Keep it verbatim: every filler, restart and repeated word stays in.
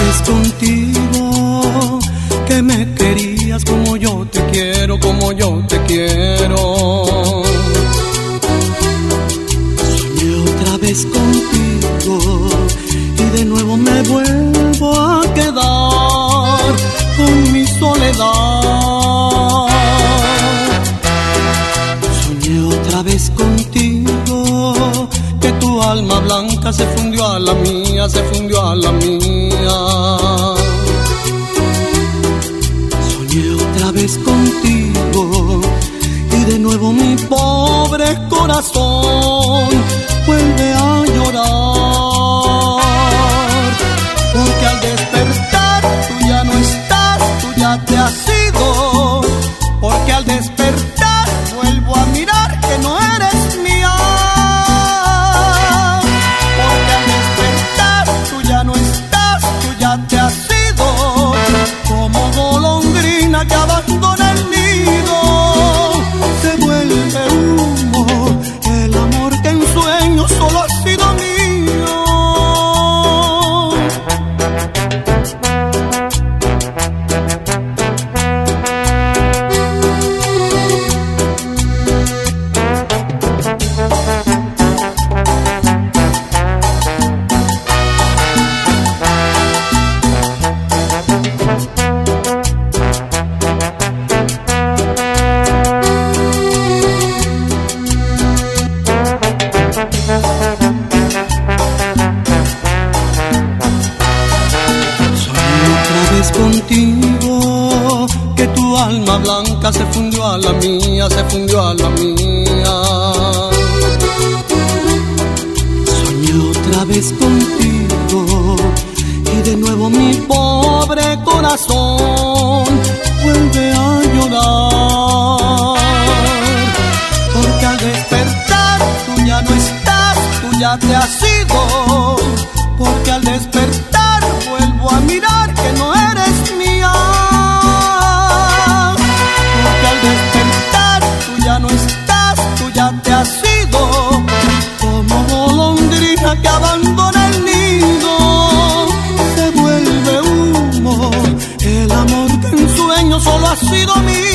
vez contigo, que me querías como yo te quiero, como yo te quiero. Soñé otra vez contigo y de nuevo me vuelvo a quedar con mi soledad. Soñé otra vez contigo, que tu alma blanca se fundió a la mía, se fundió a la mía. Soñé otra vez contigo y de nuevo mi pobre corazón vuelve a llorar. Porque al despertar tú ya no estás, tú ya te has ido. Porque al despertar vuelvo a mirar que no eres mía. Porque al despertar tú ya no estás, tú ya te has ido. Como golondrina que abandona el nido, se vuelve humo el amor que en sueños solo ha sido mío. Contigo, que tu alma blanca se fundió a la mía, se fundió a la mía. Soñé otra vez contigo y de nuevo mi pobre corazón vuelve a llorar. Porque al despertar tú ya no estás, tú ya te has ido. Porque al despertar vuelvo a mirar que no eres mía. Porque al despertar tú ya no estás, tú ya te has ido. Como golondrina que abandona el nido, se vuelve humo el amor que en sueños solo ha sido mío.